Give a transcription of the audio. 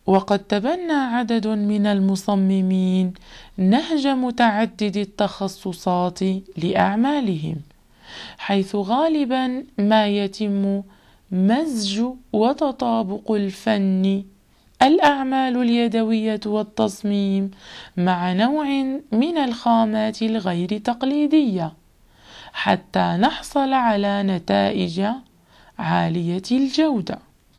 وقد تبنى عدد من المصممين نهج متعدد التخصصات لأعمالهم، حيث غالبا ما يتم مزج وتطابق الفن، الأعمال اليدوية والتصميم مع نوع من الخامات الغير تقليدية، حتى نحصل على نتائج عالية الجودة.